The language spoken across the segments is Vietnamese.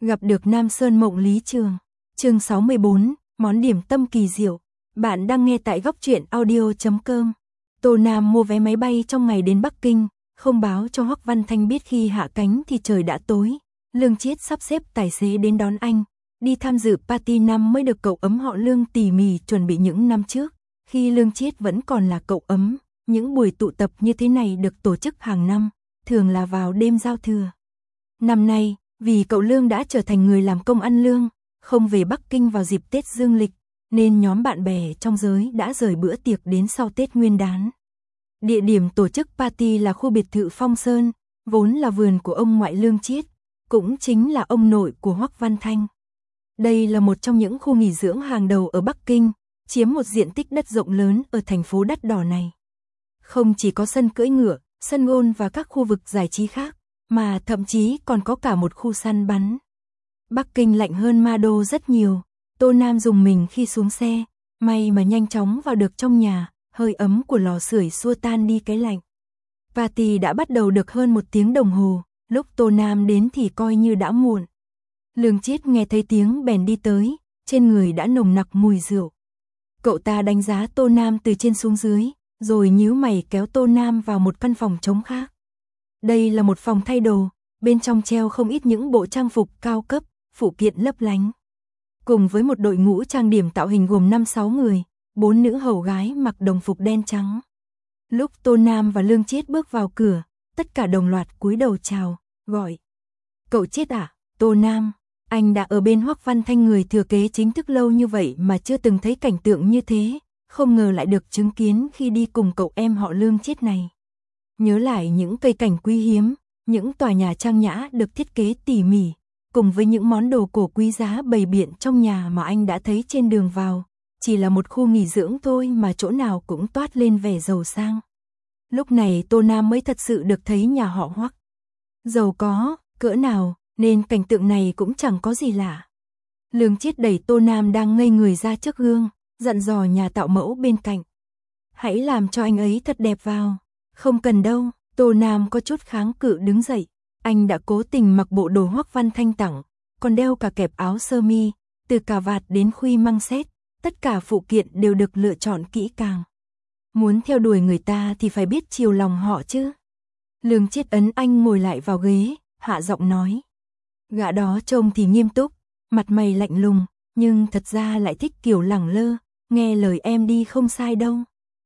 Gặp được Nam Sơn Mộng Lý Trường. Chương 64, món điểm tâm kỳ diệu. Bạn đang nghe tại góc truyện audio.com. Tô Nam mua vé máy bay trong ngày đến Bắc Kinh, không báo cho Hoắc Văn Thanh biết khi hạ cánh thì trời đã tối. Lương Chiết sắp xếp tài xế đến đón anh, đi tham dự party năm mới được cậu ấm họ Lương tỉ mỉ chuẩn bị những năm trước. Khi Lương Chiết vẫn còn là cậu ấm, những buổi tụ tập như thế này được tổ chức hàng năm, thường là vào đêm giao thừa. Năm nay, vì cậu Lương đã trở thành người làm công ăn lương, không về Bắc Kinh vào dịp Tết Dương lịch, nên nhóm bạn bè trong giới đã rời bữa tiệc đến sau Tết Nguyên đán. Địa điểm tổ chức party là khu biệt thự Phong Sơn, vốn là vườn của ông ngoại Lương Chiết, cũng chính là ông nội của Hoắc Văn Thanh. Đây là một trong những khu nghỉ dưỡng hàng đầu ở Bắc Kinh, chiếm một diện tích đất rộng lớn ở thành phố đắt đỏ này. Không chỉ có sân cưỡi ngựa, sân golf và các khu vực giải trí khác, mà thậm chí còn có cả một khu săn bắn. Bắc Kinh lạnh hơn Ma Đô rất nhiều, Tô Nam dùng mình khi xuống xe, may mà nhanh chóng vào được trong nhà, hơi ấm của lò sưởi xua tan đi cái lạnh. Party đã bắt đầu được hơn 1 tiếng đồng hồ, lúc Tô Nam đến thì coi như đã muộn. Lương Chiết nghe thấy tiếng bèn đi tới, trên người đã nồng nặc mùi rượu. Cậu ta đánh giá Tô Nam từ trên xuống dưới, rồi nhíu mày kéo Tô Nam vào một căn phòng trống khác. Đây là một phòng thay đồ, bên trong treo không ít những bộ trang phục cao cấp, phụ kiện lấp lánh. Cùng với một đội ngũ trang điểm tạo hình gồm 5-6 người, 4 nữ hầu gái mặc đồng phục đen trắng. Lúc Tô Nam và Lương Chiết bước vào cửa, tất cả đồng loạt cúi đầu chào, gọi. Cậu Chiết à, Tô Nam, anh đã ở bên Hoắc Văn Thanh người thừa kế chính thức lâu như vậy mà chưa từng thấy cảnh tượng như thế, không ngờ lại được chứng kiến khi đi cùng cậu em họ Lương Chiết này. Nhớ lại những cây cảnh quý hiếm, những tòa nhà trang nhã được thiết kế tỉ mỉ, cùng với những món đồ cổ quý giá bày biện trong nhà mà anh đã thấy trên đường vào, chỉ là một khu nghỉ dưỡng thôi mà chỗ nào cũng toát lên vẻ giàu sang. Lúc này Tô Nam mới thật sự được thấy nhà họ Hoắc giàu có, cỡ nào, nên cảnh tượng này cũng chẳng có gì lạ. Lương Chiết đẩy Tô Nam đang ngây người ra trước gương, dặn dò nhà tạo mẫu bên cạnh. Hãy làm cho anh ấy thật đẹp vào. Không cần đâu, Tô Nam có chút kháng cự đứng dậy. Anh đã cố tình mặc bộ đồ Hoắc Văn Thanh tặng, còn đeo cả kẹp áo sơ mi, từ cà vạt đến khuy măng xét, tất cả phụ kiện đều được lựa chọn kỹ càng. Muốn theo đuổi người ta thì phải biết chiều lòng họ chứ. Lương Chiết ấn anh ngồi lại vào ghế, hạ giọng nói. Gã đó trông thì nghiêm túc, mặt mày lạnh lùng, nhưng thật ra lại thích kiểu lẳng lơ, nghe lời em đi không sai đâu.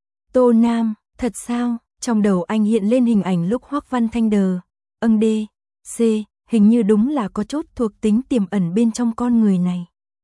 Tô Nam, thật sao? Trong đầu anh hiện lên hình ảnh lúc Hoắc Văn Thanh hình như đúng là có chút thuộc tính tiềm ẩn bên trong con người này.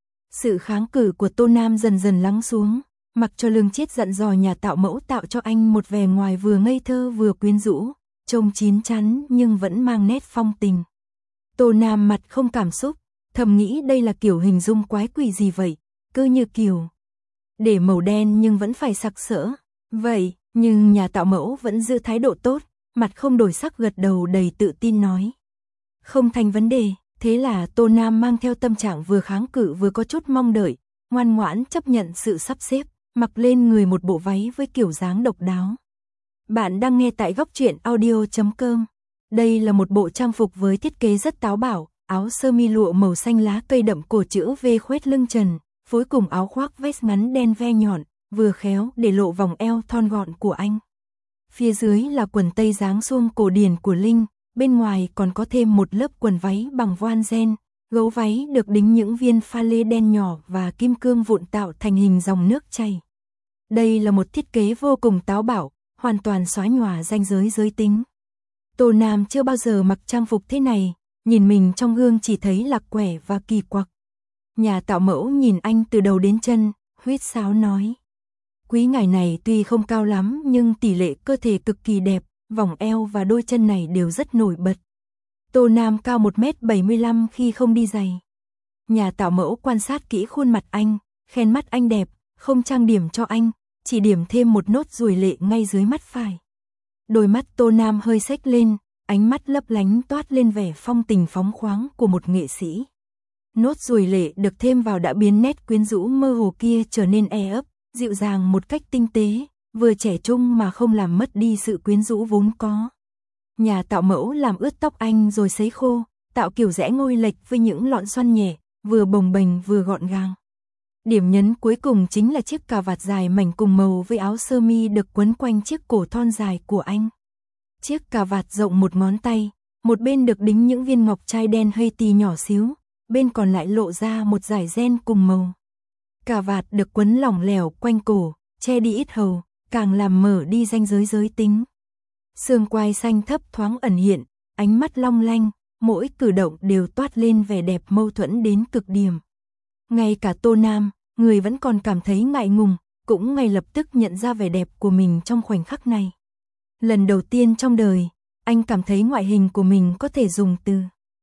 Sự kháng cự của Tô Nam dần dần lắng xuống, mặc cho Lương Chiết dặn dò nhà tạo mẫu tạo cho anh một vẻ ngoài vừa ngây thơ vừa quyến rũ, trông chín chắn nhưng vẫn mang nét phong tình. Tô Nam mặt không cảm xúc, thầm nghĩ đây là kiểu hình dung quái quỷ gì vậy, cứ như kiểu để màu đen nhưng vẫn phải sặc sỡ. Vậy, nhưng nhà tạo mẫu vẫn giữ thái độ tốt, mặt không đổi sắc gật đầu đầy tự tin nói. Không thành vấn đề, thế là Tô Nam mang theo tâm trạng vừa kháng cự vừa có chút mong đợi, ngoan ngoãn chấp nhận sự sắp xếp, mặc lên người một bộ váy với kiểu dáng độc đáo. Bạn đang nghe tại góc truyện audio.com. Đây là một bộ trang phục với thiết kế rất táo bạo, áo sơ mi lụa màu xanh lá cây đậm cổ chữ V khoét lưng trần, phối cùng áo khoác vest ngắn đen ve nhọn, vừa khéo để lộ vòng eo thon gọn của anh. Phía dưới là quần tây dáng suông cổ điển của Linh, bên ngoài còn có thêm một lớp quần váy bằng voan ren, gấu váy được đính những viên pha lê đen nhỏ và kim cương vụn tạo thành hình dòng nước chảy. Đây là một thiết kế vô cùng táo bạo, hoàn toàn xóa nhòa ranh giới giới tính. Tô Nam chưa bao giờ mặc trang phục thế này, nhìn mình trong gương chỉ thấy lạc quẻ và kỳ quặc. Nhà tạo mẫu nhìn anh từ đầu đến chân, huýt sáo nói. Quý ngài này tuy không cao lắm nhưng tỷ lệ cơ thể cực kỳ đẹp, vòng eo và đôi chân này đều rất nổi bật. Tô Nam cao 1m75 khi không đi giày. Nhà tạo mẫu quan sát kỹ khuôn mặt anh, khen mắt anh đẹp, không trang điểm cho anh, chỉ điểm thêm một nốt ruồi lệ ngay dưới mắt phải. Đôi mắt Tô Nam hơi xếch lên, ánh mắt lấp lánh toát lên vẻ phong tình phóng khoáng của một nghệ sĩ. Nốt ruồi lệ được thêm vào đã biến nét quyến rũ mơ hồ kia trở nên e ấp, dịu dàng một cách tinh tế, vừa trẻ trung mà không làm mất đi sự quyến rũ vốn có. Nhà tạo mẫu làm ướt tóc anh rồi sấy khô, tạo kiểu rẽ ngôi lệch với những lọn xoăn nhẹ, vừa bồng bềnh vừa gọn gàng. Điểm nhấn cuối cùng chính là chiếc cà vạt dài mảnh cùng màu với áo sơ mi được quấn quanh chiếc cổ thon dài của anh. Chiếc cà vạt rộng một ngón tay, một bên được đính những viên ngọc trai đen Haiti nhỏ xíu, bên còn lại lộ ra một dải ren cùng màu. Cà vạt được quấn lỏng lẻo quanh cổ, che đi ít hầu, càng làm mở đi ranh giới giới tính. Xương quai xanh thấp thoáng ẩn hiện, ánh mắt long lanh, mỗi cử động đều toát lên vẻ đẹp mâu thuẫn đến cực điểm. Ngay cả Tô Nam, người vẫn còn cảm thấy ngại ngùng, cũng ngay lập tức nhận ra vẻ đẹp của mình trong khoảnh khắc này. Lần đầu tiên trong đời, anh cảm thấy ngoại hình của mình có thể dùng từ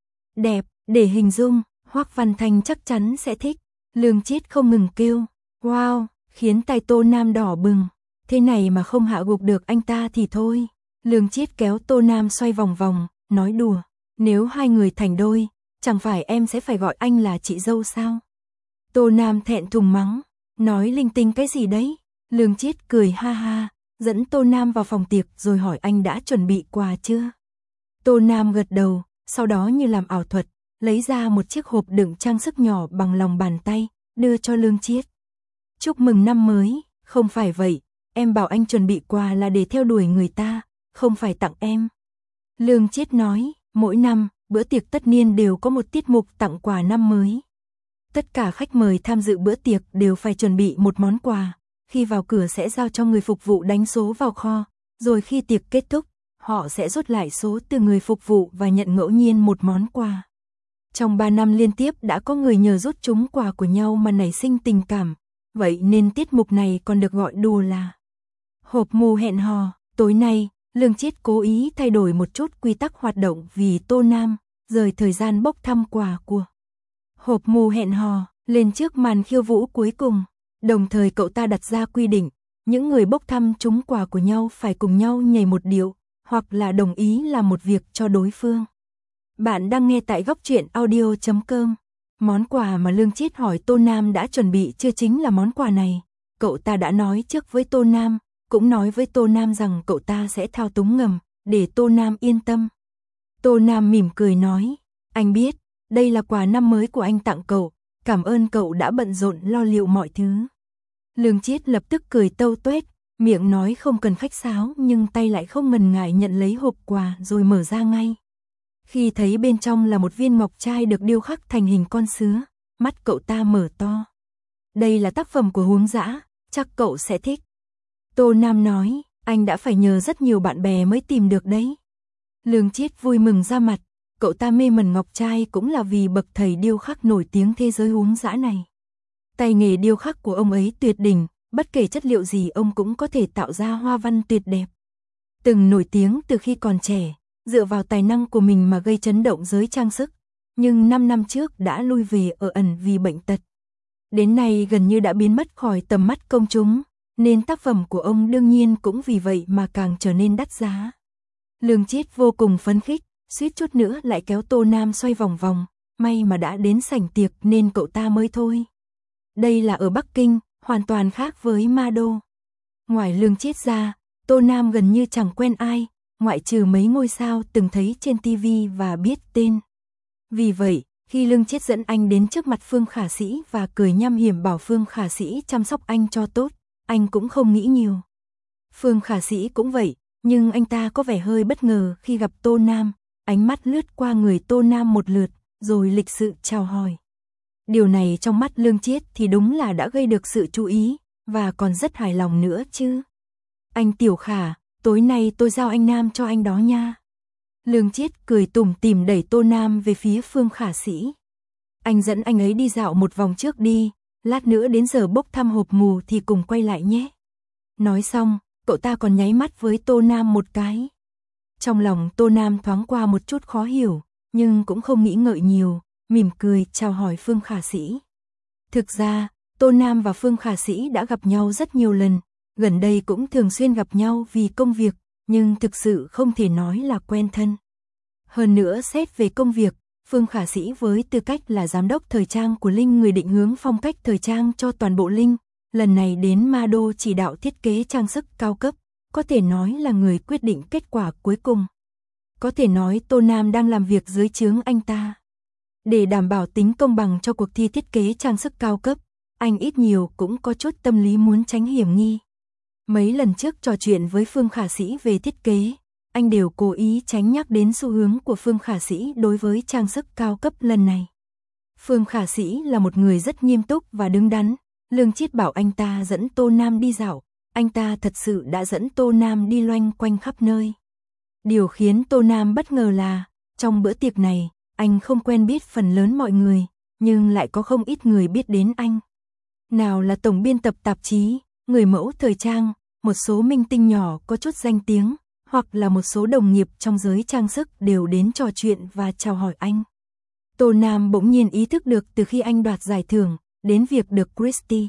đẹp để hình dung, Hoắc Văn Thanh chắc chắn sẽ thích. Lương Chiết không ngừng kêu, wow, khiến tay Tô Nam đỏ bừng. Thế này mà không hạ gục được anh ta thì thôi. Lương Chiết kéo Tô Nam xoay vòng vòng, nói đùa, nếu hai người thành đôi, chẳng phải em sẽ phải gọi anh là chị dâu sao? Tô Nam thẹn thùng mắng, nói linh tinh cái gì đấy? Lương Chiết cười ha ha, dẫn Tô Nam vào phòng tiệc rồi hỏi anh đã chuẩn bị quà chưa? Tô Nam gật đầu, sau đó như làm ảo thuật, lấy ra một chiếc hộp đựng trang sức nhỏ bằng lòng bàn tay, đưa cho Lương Chiết. Chúc mừng năm mới, không phải vậy, em bảo anh chuẩn bị quà là để theo đuổi người ta, không phải tặng em. Lương Chiết nói, mỗi năm, bữa tiệc tất niên đều có một tiết mục tặng quà năm mới. Tất cả khách mời tham dự bữa tiệc đều phải chuẩn bị một món quà, khi vào cửa sẽ giao cho người phục vụ đánh số vào kho, rồi khi tiệc kết thúc, họ sẽ rút lại số từ người phục vụ và nhận ngẫu nhiên một món quà. Trong 3 năm liên tiếp đã có người nhờ rút trúng quà của nhau mà nảy sinh tình cảm, vậy nên tiết mục này còn được gọi đùa là hộp mù hẹn hò. Tối nay, Lương Chiết cố ý thay đổi một chút quy tắc hoạt động vì Tô Nam, rời thời gian bốc thăm quà của hộp mù hẹn hò lên trước màn khiêu vũ cuối cùng. Đồng thời cậu ta đặt ra quy định, những người bốc thăm trúng quà của nhau phải cùng nhau nhảy một điệu, hoặc là đồng ý làm một việc cho đối phương. Bạn đang nghe tại góc truyện audio.com. Món quà mà Lương Chiết hỏi Tô Nam đã chuẩn bị chưa chính là món quà này. Cậu ta đã nói trước với Tô Nam, cũng nói với Tô Nam rằng cậu ta sẽ thao túng ngầm, để Tô Nam yên tâm. Tô Nam mỉm cười nói, anh biết, đây là quà năm mới của anh tặng cậu, cảm ơn cậu đã bận rộn lo liệu mọi thứ. Lương Chiết lập tức cười tâu tuét, miệng nói không cần khách sáo nhưng tay lại không ngần ngại nhận lấy hộp quà rồi mở ra ngay. Khi thấy bên trong là một viên ngọc trai được điêu khắc thành hình con sứa, mắt cậu ta mở to. Đây là tác phẩm của Huống Dã, chắc cậu sẽ thích. Tô Nam nói, anh đã phải nhờ rất nhiều bạn bè mới tìm được đấy. Lương Chiết vui mừng ra mặt, cậu ta mê mẩn ngọc trai cũng là vì bậc thầy điêu khắc nổi tiếng thế giới Huống Dã này. Tay nghề điêu khắc của ông ấy tuyệt đỉnh, bất kể chất liệu gì ông cũng có thể tạo ra hoa văn tuyệt đẹp. Từng nổi tiếng từ khi còn trẻ, dựa vào tài năng của mình mà gây chấn động giới trang sức, nhưng 5 năm trước đã lui về ở ẩn vì bệnh tật. Đến nay gần như đã biến mất khỏi tầm mắt công chúng, nên tác phẩm của ông đương nhiên cũng vì vậy mà càng trở nên đắt giá. Lương Chiết vô cùng phấn khích, suýt chút nữa lại kéo Tô Nam xoay vòng vòng, may mà đã đến sảnh tiệc nên cậu ta mới thôi. Đây là ở Bắc Kinh, hoàn toàn khác với Ma Đô. Ngoài Lương Chiết ra, Tô Nam gần như chẳng quen ai, ngoại trừ mấy ngôi sao từng thấy trên TV và biết tên. Vì vậy, khi Lương Chiết dẫn anh đến trước mặt Phương Khả Sĩ và cười nham hiểm bảo Phương Khả Sĩ chăm sóc anh cho tốt, anh cũng không nghĩ nhiều. Phương Khả Sĩ cũng vậy, nhưng anh ta có vẻ hơi bất ngờ khi gặp Tô Nam, ánh mắt lướt qua người Tô Nam một lượt, rồi lịch sự chào hỏi. Điều này trong mắt Lương Chiết thì đúng là đã gây được sự chú ý, và còn rất hài lòng nữa chứ. Anh Tiểu Khả, tối nay tôi giao anh Nam cho anh đó nha. Lương Chiết cười tủm tỉm đẩy Tô Nam về phía Phương Khả Sĩ. Anh dẫn anh ấy đi dạo một vòng trước đi, lát nữa đến giờ bốc thăm hộp mù thì cùng quay lại nhé. Nói xong, cậu ta còn nháy mắt với Tô Nam một cái. Trong lòng Tô Nam thoáng qua một chút khó hiểu, nhưng cũng không nghĩ ngợi nhiều, mỉm cười chào hỏi Phương Khả Sĩ. Thực ra, Tô Nam và Phương Khả Sĩ đã gặp nhau rất nhiều lần, gần đây cũng thường xuyên gặp nhau vì công việc, nhưng thực sự không thể nói là quen thân. Hơn nữa xét về công việc, Phương Khả Sĩ với tư cách là giám đốc thời trang của Linh, người định hướng phong cách thời trang cho toàn bộ Linh, lần này đến Ma Đô chỉ đạo thiết kế trang sức cao cấp, có thể nói là người quyết định kết quả cuối cùng. Có thể nói Tô Nam đang làm việc dưới trướng anh ta. Để đảm bảo tính công bằng cho cuộc thi thiết kế trang sức cao cấp, anh ít nhiều cũng có chút tâm lý muốn tránh hiểm nghi. Mấy lần trước trò chuyện với Phương Khả Sĩ về thiết kế, anh đều cố ý tránh nhắc đến xu hướng của Phương Khả Sĩ đối với trang sức cao cấp lần này. Phương Khả Sĩ là một người rất nghiêm túc và đứng đắn, Lương Chiết bảo anh ta dẫn Tô Nam đi dạo, anh ta thật sự đã dẫn Tô Nam đi loanh quanh khắp nơi. Điều khiến Tô Nam bất ngờ là, trong bữa tiệc này, anh không quen biết phần lớn mọi người, nhưng lại có không ít người biết đến anh. Nào là tổng biên tập tạp chí, người mẫu thời trang, một số minh tinh nhỏ có chút danh tiếng, hoặc là một số đồng nghiệp trong giới trang sức đều đến trò chuyện và chào hỏi anh. Tô Nam bỗng nhiên ý thức được từ khi anh đoạt giải thưởng, đến việc được Christie.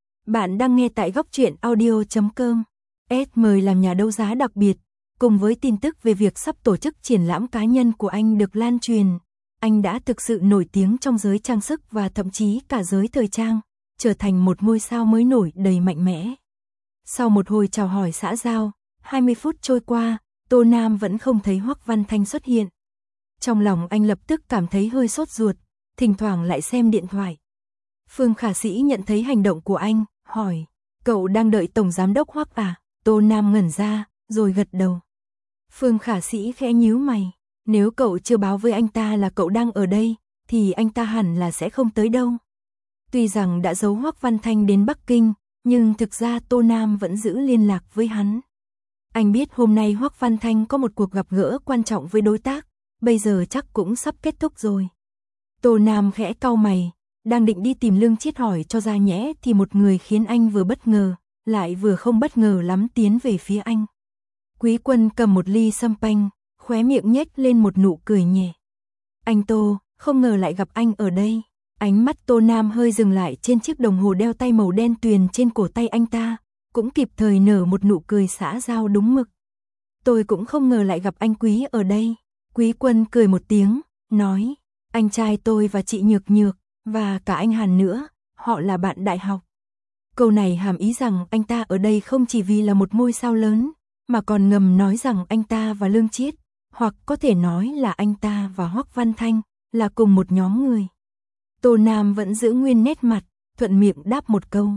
Bạn đang nghe tại góc truyện audio.com. Mời làm nhà đấu giá đặc biệt, cùng với tin tức về việc sắp tổ chức triển lãm cá nhân của anh được lan truyền. Anh đã thực sự nổi tiếng trong giới trang sức và thậm chí cả giới thời trang, trở thành một ngôi sao mới nổi đầy mạnh mẽ. Sau một hồi chào hỏi xã giao, 20 phút trôi qua, Tô Nam vẫn không thấy Hoắc Văn Thanh xuất hiện. Trong lòng anh lập tức cảm thấy hơi sốt ruột, thỉnh thoảng lại xem điện thoại. Phương Khả Sĩ nhận thấy hành động của anh, hỏi, cậu đang đợi Tổng Giám đốc Hoắc à? Tô Nam ngẩn ra, rồi gật đầu. Phương Khả Sĩ khẽ nhíu mày, nếu cậu chưa báo với anh ta là cậu đang ở đây, thì anh ta hẳn là sẽ không tới đâu. Tuy rằng đã giấu Hoắc Văn Thanh đến Bắc Kinh, nhưng thực ra Tô Nam vẫn giữ liên lạc với hắn. Anh biết hôm nay Hoắc Văn Thanh có một cuộc gặp gỡ quan trọng với đối tác, bây giờ chắc cũng sắp kết thúc rồi. Tô Nam khẽ cau mày, đang định đi tìm Lương Chiết hỏi cho ra nhẽ thì một người khiến anh vừa bất ngờ, lại vừa không bất ngờ lắm tiến về phía anh. Quý Quân cầm một ly champagne, khóe miệng nhếch lên một nụ cười nhẹ. Anh Tô, không ngờ lại gặp anh ở đây. Ánh mắt Tô Nam hơi dừng lại trên chiếc đồng hồ đeo tay màu đen tuyền trên cổ tay anh ta, cũng kịp thời nở một nụ cười xã giao đúng mực. Tôi cũng không ngờ lại gặp anh Quý ở đây. Quý Quân cười một tiếng, nói, anh trai tôi và chị Nhược Nhược, và cả anh Hàn nữa, họ là bạn đại học. Câu này hàm ý rằng anh ta ở đây không chỉ vì là một ngôi sao lớn, mà còn ngầm nói rằng anh ta và Lương Chiết, hoặc có thể nói là anh ta và Hoắc Văn Thanh, là cùng một nhóm người. Tô Nam vẫn giữ nguyên nét mặt, thuận miệng đáp một câu.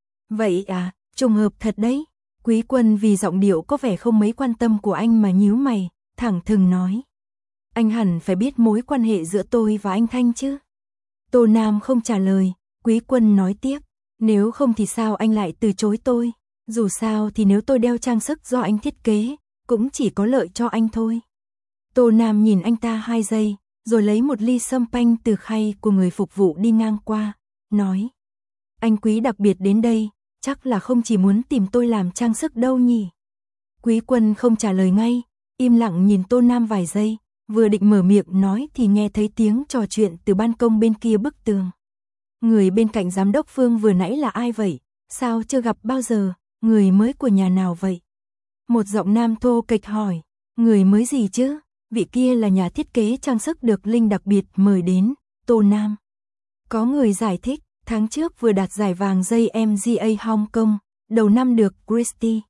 Vậy à, trùng hợp thật đấy. Quý Quân vì giọng điệu có vẻ không mấy quan tâm của anh mà nhíu mày, thẳng thừng nói. Anh hẳn phải biết mối quan hệ giữa tôi và anh Thanh chứ. Tô Nam không trả lời, Quý Quân nói tiếp. Nếu không thì sao anh lại từ chối tôi? Dù sao thì nếu tôi đeo trang sức do anh thiết kế, cũng chỉ có lợi cho anh thôi. Tô Nam nhìn anh ta 2 giây, rồi lấy một ly champagne từ khay của người phục vụ đi ngang qua, nói. Anh Quý đặc biệt đến đây, chắc là không chỉ muốn tìm tôi làm trang sức đâu nhỉ. Quý Quân không trả lời ngay, im lặng nhìn Tô Nam vài giây, vừa định mở miệng nói thì nghe thấy tiếng trò chuyện từ ban công bên kia bức tường. Người bên cạnh giám đốc Phương vừa nãy là ai vậy? Sao chưa gặp bao giờ? Người mới của nhà nào vậy? Một giọng nam thô kệch hỏi. Người mới gì chứ? Vị kia là nhà thiết kế trang sức được Linh đặc biệt mời đến. Tô Nam. Có người giải thích, tháng trước vừa đạt giải vàng dây MGA Hong Kong, đầu năm được Christie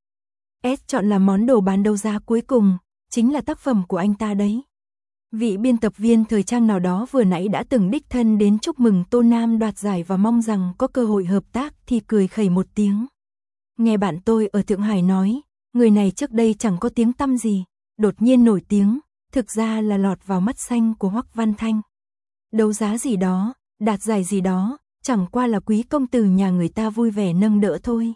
chọn làm món đồ bán đấu giá cuối cùng, chính là tác phẩm của anh ta đấy. Vị biên tập viên thời trang nào đó vừa nãy đã từng đích thân đến chúc mừng Tô Nam đoạt giải và mong rằng có cơ hội hợp tác thì cười khẩy một tiếng. Nghe bạn tôi ở Thượng Hải nói, người này trước đây chẳng có tiếng tăm gì, đột nhiên nổi tiếng, thực ra là lọt vào mắt xanh của Hoắc Văn Thanh. Đấu giá gì đó, đạt giải gì đó, chẳng qua là quý công tử nhà người ta vui vẻ nâng đỡ thôi.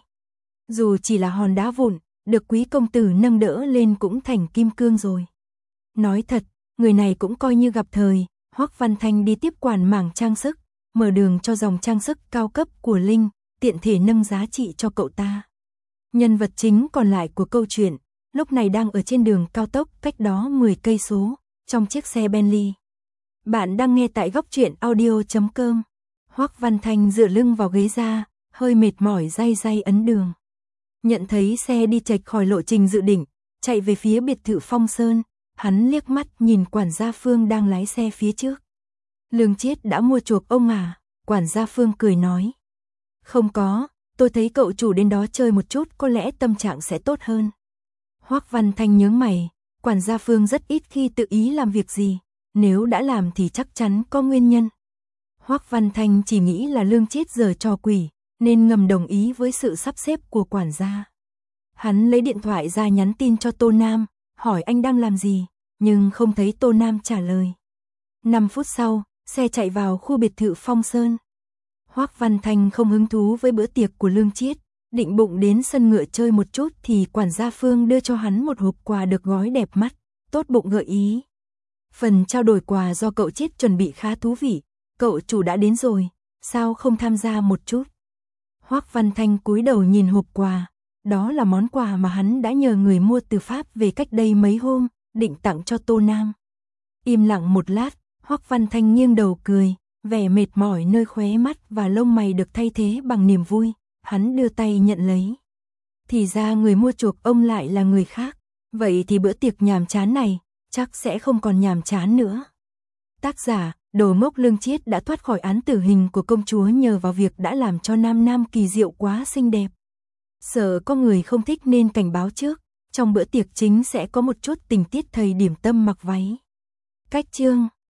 Dù chỉ là hòn đá vụn, được quý công tử nâng đỡ lên cũng thành kim cương rồi. Nói thật, người này cũng coi như gặp thời, Hoắc Văn Thanh đi tiếp quản mảng trang sức, mở đường cho dòng trang sức cao cấp của Linh, tiện thể nâng giá trị cho cậu ta. Nhân vật chính còn lại của câu chuyện, lúc này đang ở trên đường cao tốc cách đó 10 cây số, trong chiếc xe Bentley. Bạn đang nghe tại góc truyện audio.com. Hoắc Văn Thanh dựa lưng vào ghế ra, hơi mệt mỏi day day ấn đường. Nhận thấy xe đi chệch khỏi lộ trình dự định, chạy về phía biệt thự Phong Sơn, hắn liếc mắt nhìn quản gia Phương đang lái xe phía trước. Lương Chiết đã mua chuộc ông à? Quản gia Phương cười nói. Không có, tôi thấy cậu chủ đến đó chơi một chút có lẽ tâm trạng sẽ tốt hơn. Hoắc Văn Thanh nhướng mày, Quản gia Phương rất ít khi tự ý làm việc gì, nếu đã làm thì chắc chắn có nguyên nhân. Hoắc Văn Thanh chỉ nghĩ là Lương Chiết giở trò quỷ, nên ngầm đồng ý với sự sắp xếp của quản gia. Hắn lấy điện thoại ra nhắn tin cho Tô Nam, hỏi anh đang làm gì, nhưng không thấy Tô Nam trả lời. 5 phút sau, xe chạy vào khu biệt thự Phong Sơn. Hoắc Văn Thanh không hứng thú với bữa tiệc của Lương Chiết, định bụng đến sân ngựa chơi một chút thì quản gia Phương đưa cho hắn một hộp quà được gói đẹp mắt, tốt bụng gợi ý. Phần trao đổi quà do cậu Chiết chuẩn bị khá thú vị, cậu chủ đã đến rồi, sao không tham gia một chút? Hoắc Văn Thanh cúi đầu nhìn hộp quà, đó là món quà mà hắn đã nhờ người mua từ Pháp về cách đây mấy hôm, định tặng cho Tô Nam. Im lặng một lát, Hoắc Văn Thanh nghiêng đầu cười, vẻ mệt mỏi nơi khóe mắt và lông mày được thay thế bằng niềm vui, hắn đưa tay nhận lấy. Thì ra người mua chuộc ông lại là người khác, vậy thì bữa tiệc nhàm chán này, chắc sẽ không còn nhàm chán nữa. Tác giả, Đồ Mốc Lương Chiết đã thoát khỏi án tử hình của công chúa nhờ vào việc đã làm cho Nam Nam kỳ diệu quá xinh đẹp. Sợ có người không thích nên cảnh báo trước, trong bữa tiệc chính sẽ có một chút tình tiết thầy điểm tâm mặc váy. Cách chương